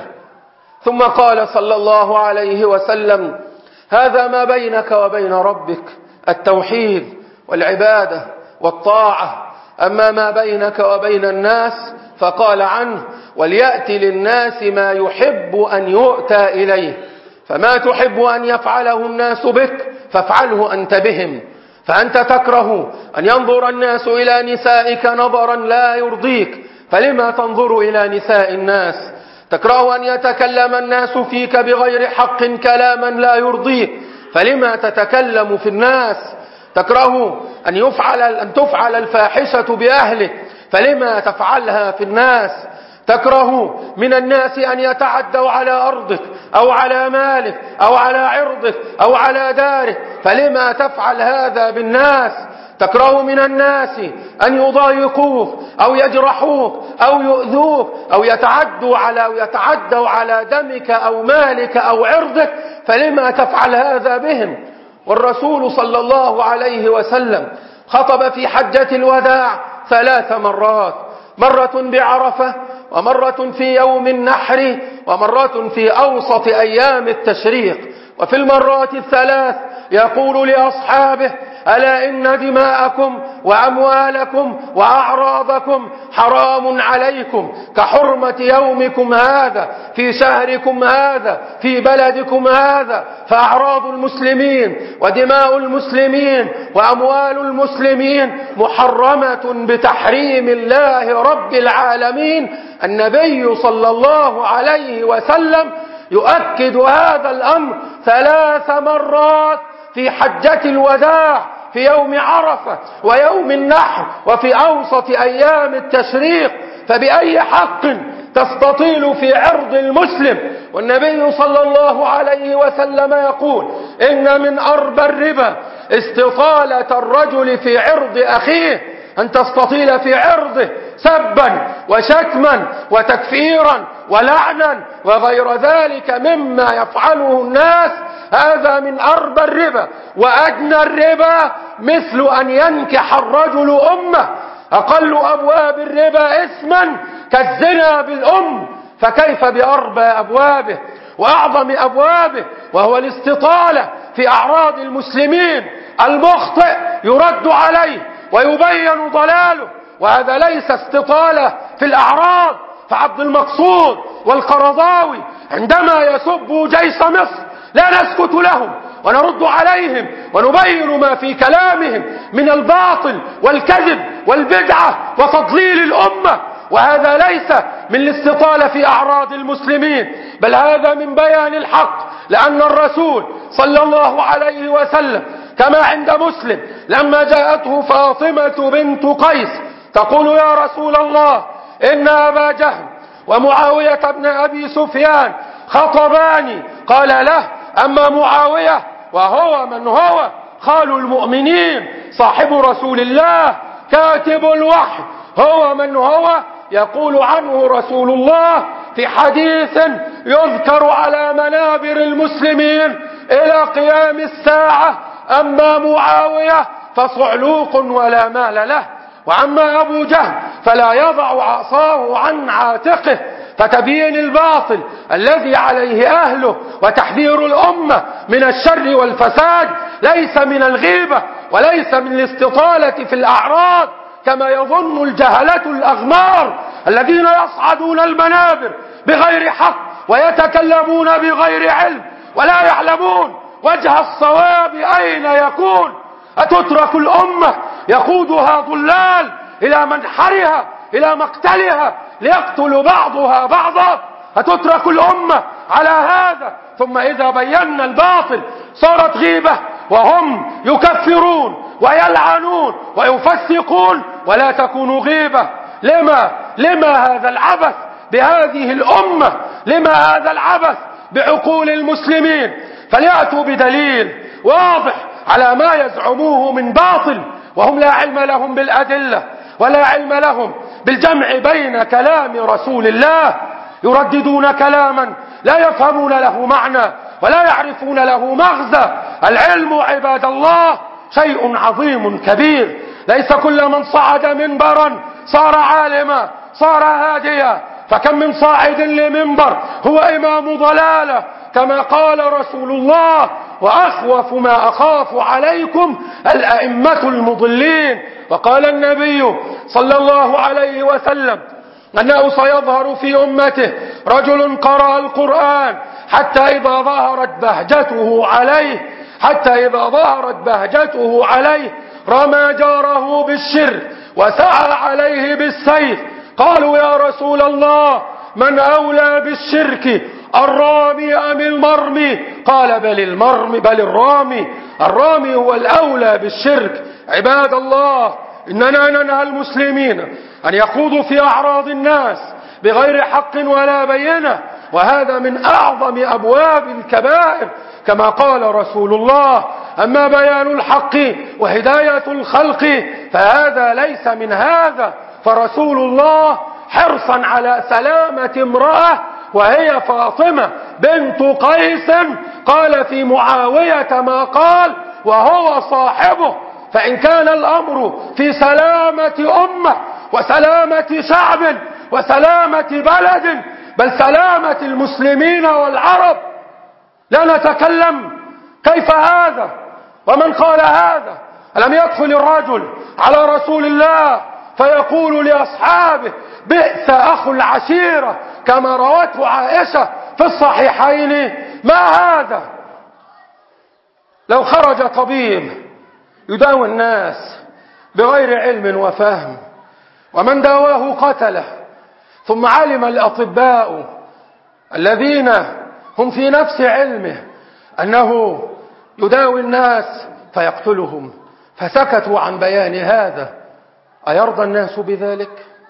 ثم قال صلى الله عليه وسلم: هذا ما بينك وبين ربك، التوحيد والعبادة والطاعة. أما ما بينك وبين الناس فقال عنه: وليأتي للناس ما يحب أن يؤتى إليه، فما تحب أن يفعله الناس بك فافعله أنت بهم. فأنت تكره أن ينظر الناس إلى نسائك نظرا لا يرضيك، فلما تنظر إلى نساء الناس؟ تكره أن يتكلم الناس فيك بغير حق كلاما لا يرضيك، فلما تتكلم في الناس؟ تكره أن يفعل أن تفعل الفاحشة بأهلك، فلما تفعلها في الناس؟ تكره من الناس أن يتعدوا على أرضك أو على مالك أو على عرضك أو على دارك، فلما تفعل هذا بالناس؟ تكره من الناس أن يضايقوك أو يجرحوك أو يؤذوك أو يتعدوا على يتعدوا على دمك أو مالك أو عرضك، فلما تفعل هذا بهم؟ والرسول صلى الله عليه وسلم خطب في حجة الوداع ثلاث مرات، مرة بعرفة، ومرة في يوم النحر، ومرة في أوسط أيام التشريق. وفي المرات الثلاث يقول لأصحابه: ألا إن دماءكم وأموالكم وأعراضكم حرام عليكم كحرمة يومكم هذا في شهركم هذا في بلدكم هذا. فأعراض المسلمين ودماء المسلمين وأموال المسلمين محرمة بتحريم الله رب العالمين. النبي صلى الله عليه وسلم يؤكد هذا الأمر ثلاث مرات في حجة الوداع، في يوم عرفة ويوم النحر وفي أوسط أيام التشريق. فبأي حق تستطيل في عرض المسلم؟ والنبي صلى الله عليه وسلم يقول: إن من أربى الربا استطالة الرجل في عرض أخيه، أن تستطيل في عرضه سبا وشتما وتكفيرا ولعنا وغير ذلك مما يفعله الناس. هذا من أربى الربا. وأدنى الربا مثل أن ينكح الرجل أمه. أقل أبواب الربا إثما كالزنا بالأم، فكيف بأربى أبوابه وأعظم أبوابه، وهو الاستطالة في أعراض المسلمين. المخطئ يرد عليه ويبين ضلاله، وهذا ليس استطالة في الأعراض. فعبد المقصود والقرضاوي عندما يسبوا جيش مصر لا نسكت لهم ونرد عليهم ونبين ما في كلامهم من الباطل والكذب والبدعة وتضليل الأمة، وهذا ليس من الاستطالة في أعراض المسلمين، بل هذا من بيان الحق. لأن الرسول صلى الله عليه وسلم كما عند مسلم لما جاءته فاطمة بنت قيس تقول: يا رسول الله، إن أبا جهل ومعاوية بن أبي سفيان خطباني. قال له: أما معاوية وهو من هو خال المؤمنين، صاحب رسول الله، كاتب الوحي، هو من هو يقول عنه رسول الله في حديث يذكر على منابر المسلمين إلى قيام الساعة: أما معاوية فصعلوق ولا مال له، وأما أبو جهل فلا يضع عصاه عن عاتقه. فتبيين الباطل الذي عليه أهله وتحذير الأمة من الشر والفساد ليس من الغيبة وليس من الاستطالة في الأعراض كما يظن الجهلة الأغمار الذين يصعدون المنابر بغير حق ويتكلمون بغير علم ولا يعلمون وجه الصواب أين يكون. أتترك الأمة يقودها ضلال إلى منحرها إلى مقتلها ليقتل بعضها بعضا؟ أتترك الأمة على هذا؟ ثم إذا بينا الباطل صارت غيبة، وهم يكفرون ويلعنون ويفسقون ولا تكون غيبة. لما لما هذا العبث بهذه الأمة؟ لما هذا العبث بعقول المسلمين؟ فليأتوا بدليل واضح على ما يزعموه من باطل، وهم لا علم لهم بالأدلة ولا علم لهم بالجمع بين كلام رسول الله. يرددون كلاما لا يفهمون له معنى ولا يعرفون له مغزى. العلم عباد الله شيء عظيم كبير، ليس كل من صعد منبرا صار عالما صار هاديا، فكم من صاعد لمنبر هو إمام ضلالة كما قال رسول الله: وأخوف ما أخاف عليكم الأئمة المضلين. وقال النبي صلى الله عليه وسلم أنه سيظهر في أمته رجل قرأ القرآن حتى إذا ظهرت بهجته عليه حتى إذا ظهرت بهجته عليه رمى جاره بالشرك وسعى عليه بالسيف. قالوا: يا رسول الله، من أولى بالشرك، الرامي أم المرمي؟ قال: بل المرمي بل الرامي الرامي هو الأولى بالشرك. عباد الله، إننا ننهى المسلمين أن يخوضوا في أعراض الناس بغير حق ولا بينة، وهذا من أعظم أبواب الكبائر كما قال رسول الله: أما بيان الحق وهداية الخلق فهذا ليس من هذا. فرسول الله حرصا على سلامة امرأة وهي فاطمة بنت قيس قال في معاوية ما قال وهو صاحبه. فإن كان الأمر في سلامة أمة وسلامة شعب وسلامة بلد، بل سلامة المسلمين والعرب، لا نتكلم. كيف هذا؟ ومن قال هذا؟ ألم يدخل الرجل على رسول الله فيقول لأصحابه: بئس أخو العشيرة، كما روته عائشة في الصحيحين؟ ما هذا؟ لو خرج طبيب يداوي الناس بغير علم وفهم، ومن داواه قتله، ثم علم الأطباء الذين هم في نفس علمه أنه يداوي الناس فيقتلهم، فسكتوا عن بيان هذا، أيرضى الناس بذلك؟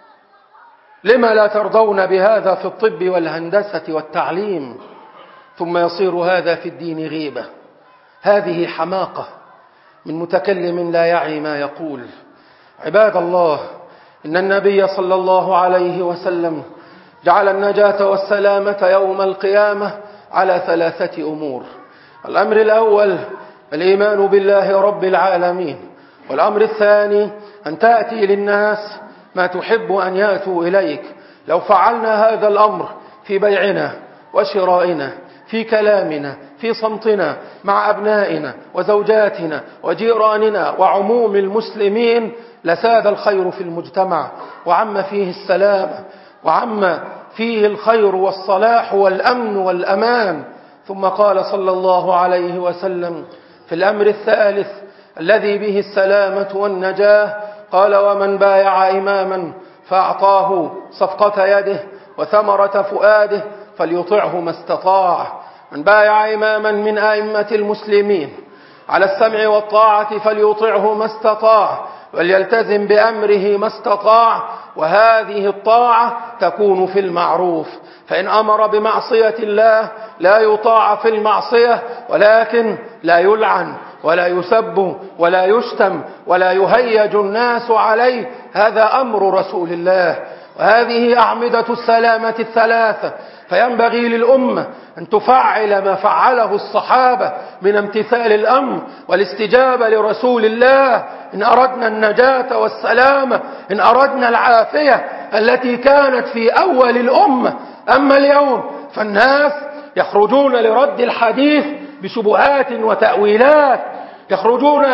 لما لا ترضون بهذا في الطب والهندسة والتعليم، ثم يصير هذا في الدين غيبة؟ هذه حماقة من متكلم لا يعي ما يقول. عباد الله، إن النبي صلى الله عليه وسلم جعل النجاة والسلامة يوم القيامة على ثلاثة أمور. الأمر الأول الإيمان بالله رب العالمين، والأمر الثاني أن تأتي للناس ما تحب أن يأتوا إليك. لو فعلنا هذا الأمر في بيعنا وشرائنا، في كلامنا، في صمتنا مع أبنائنا وزوجاتنا وجيراننا وعموم المسلمين، لساد الخير في المجتمع وعم فيه السلام وعم فيه الخير والصلاح والأمن والأمان. ثم قال صلى الله عليه وسلم في الأمر الثالث الذي به السلامة والنجاة، قال: ومن بايع إماما فأعطاه صفقة يده وثمرة فؤاده فليطعه ما استطاع. من بايع إماما من أئمة المسلمين على السمع والطاعة فليطعه ما استطاع وليلتزم بأمره ما استطاع، وهذه الطاعة تكون في المعروف. فإن أمر بمعصية الله لا يطاع في المعصية، ولكن لا يلعن ولا يسب ولا يشتم ولا يهيج الناس عليه. هذا أمر رسول الله، وهذه أعمدة السلامة الثلاثة. فينبغي للأمة أن تفعل ما فعله الصحابة من امتثال الأمر والاستجابة لرسول الله إن أردنا النجاة والسلامة، إن أردنا العافية التي كانت في أول الأمة. أما اليوم فالناس يخرجون لرد الحديث بشبهات وتأويلات، يخرجون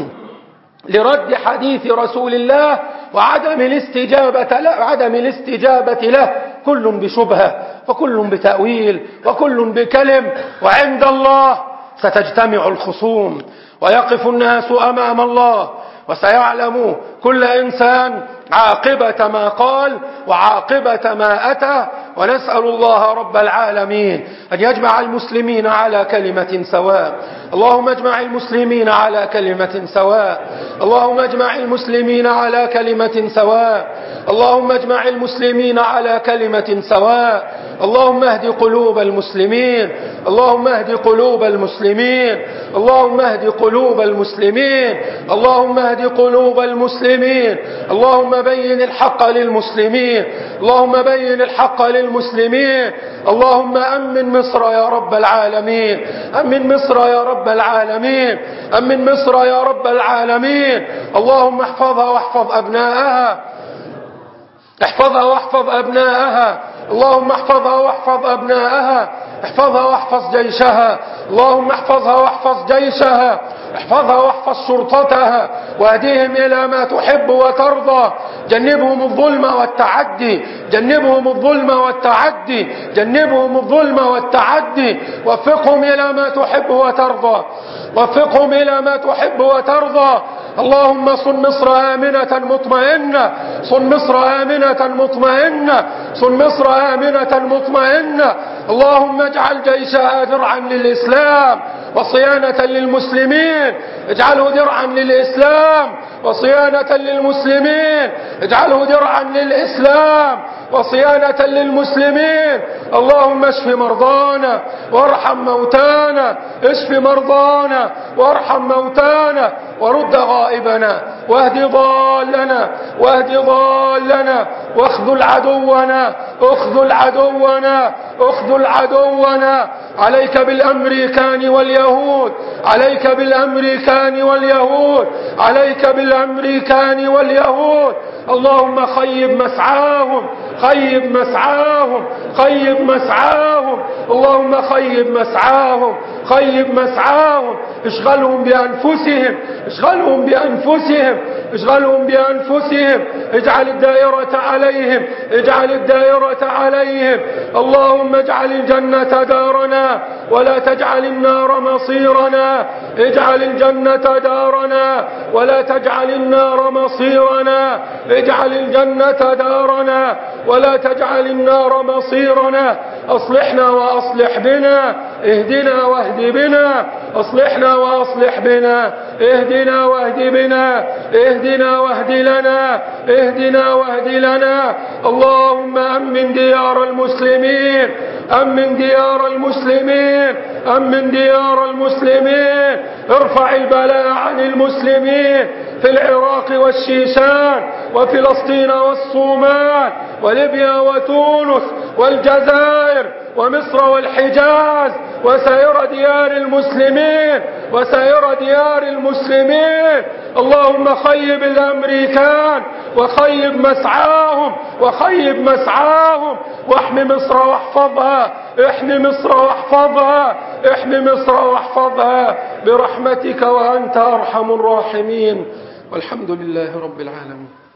لرد حديث رسول الله وعدم الاستجابة له, عدم الاستجابة له كل بشبهة وكل بتأويل وكل بكلم، وعند الله ستجتمع الخصوم ويقف الناس أمام الله وسيعلم كل إنسان عاقبة ما قال وعاقبة ما أتى. ونسأل الله رب العالمين أن يجمع المسلمين على كلمة سواء. اللهم اجمع المسلمين على كلمة سواء. اللهم اجمع المسلمين على كلمة سواء. اللهم اجمع المسلمين على كلمة سواء. اللهم اهد قلوب المسلمين. اللهم اهد قلوب المسلمين. اللهم اهد قلوب المسلمين. اللهم اهد قلوب المسلمين. اللهم بين الحق للمسلمين. اللهم بين الحق للمسلمين. اللهم أمن مصر يا رب العالمين. أمن مصر يا رب العالمين. أمن مصر يا رب العالمين. اللهم احفظها واحفظ أبناءها. احفظها واحفظ أبناءها. اللهم احفظها واحفظ أبناءها. احفظها واحفظ جيشها. اللهم احفظها واحفظ جيشها. احفظها واحفظ شرطتها واهديهم إلى ما تحب وترضى. جنبهم الظلم والتعدي. جنبهم الظلم والتعدي. جنبهم الظلم والتعدي. وفقهم إلى ما تحب وترضى. وفقهم إلى ما تحب وترضى. اللهم صن مصر آمنة مطمئنة. صن مصر آمنة مطمئنة. صن مصر آمنة مطمئنة. اللهم اجعل جيشها درعا للإسلام وصيانة للمسلمين. اجعله درعا للإسلام وصيانة للمسلمين. اجعله درعا للإسلام وصيانة للمسلمين. اللهم اشف مرضانا وارحم موتانا. اشف مرضانا وارحم موتانا ورد غائبنا واهد ضالنا واهد ضالنا واخذل عدونا اخذل عدونا اخذل عدونا. عليك بالأمريكان واليهود. عليك بالأمريكان واليهود. عليك بالأمريكان واليهود. اللهم خيب مسعاهم. خيب مسعاهم. خيب مسعاهم. اللهم خيب مسعاهم. خيب مسعاهم. اشغلهم بأنفسهم. اشغلهم بأنفسهم. اشغلهم بأنفسهم. اجعل الدائرة عليهم. اجعل الدائرة عليهم. اللهم اجعل الجنة دارنا ولا تجعل النار مصيرنا. اجعل الجنة دارنا ولا تجعل النار مصيرنا. اجعل الجنة دارنا ولا تجعل النار مصيرنا. أصلحنا وأصلح بنا. اهدنا واهد بنا. أصلحنا وأصلح بنا. اهدنا واهد بنا. اهدنا واهد لنا. اهدنا واهد لنا. اللهم أمن ديار المسلمين. أمن ديار المسلمين. أمن ديار المسلمين. ارفع البلاء عن المسلمين في العراق والشيشان وفلسطين والصومال وليبيا وتونس والجزائر ومصر والحجاز وسائر ديار المسلمين وسائر ديار المسلمين. اللهم خيب الأمريكان وخيب مسعاهم وخيب مسعاهم واحمي مصر واحفظها. احمي مصر واحفظها. احمي مصر واحفظها برحمتك وأنت أرحم الراحمين. والحمد لله رب العالمين.